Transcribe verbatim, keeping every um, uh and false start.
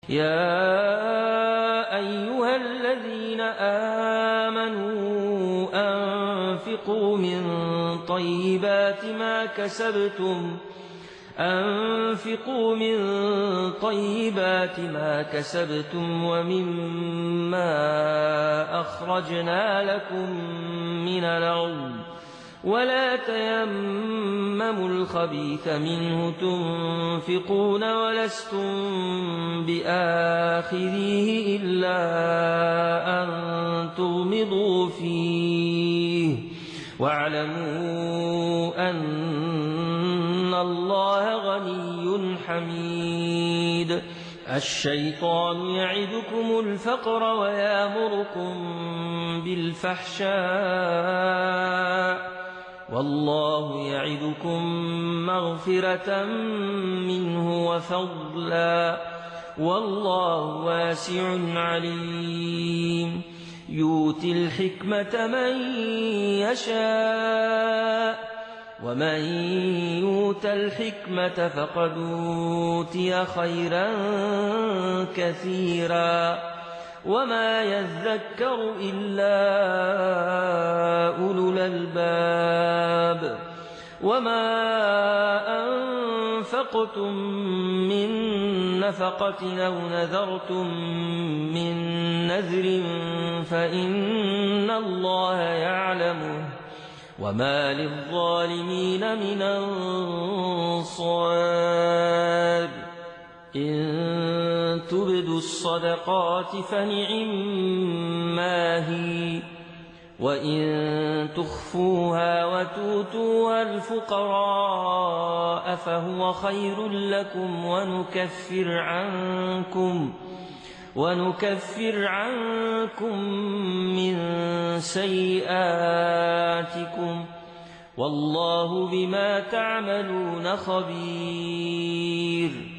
يا أيها الذين آمنوا أنفقوا من طيبات ما كسبتم أنفقوا من طيبات ما كسبتم ومما أخرجنا لكم من الأرض ولا تيمموا الخبيث منه تنفقون ولستم بآخذيه إلا أن تغمضوا فيه واعلموا أن الله غني حميد. الشيطان يعدكم الفقر ويأمركم بالفحشاء والله يعدكم مغفرة منه وفضلا والله واسع عليم. يؤتي الحكمة من يشاء ومن يؤت الحكمة فقد أوتي خيرا كثيرا وما يذكر إلا أولو الألباب. وما أنفقتم من نفقة أو نذرتم من نذر فإن الله يعلمه وما للظالمين من أنصار. إن تبدوا الصدقات فنعما هي وإن تخفوها وتؤتوها الفقراء فهو خير لكم ونكفر عنكم ونكفر عنكم من سيئاتكم والله بما تعملون خبير.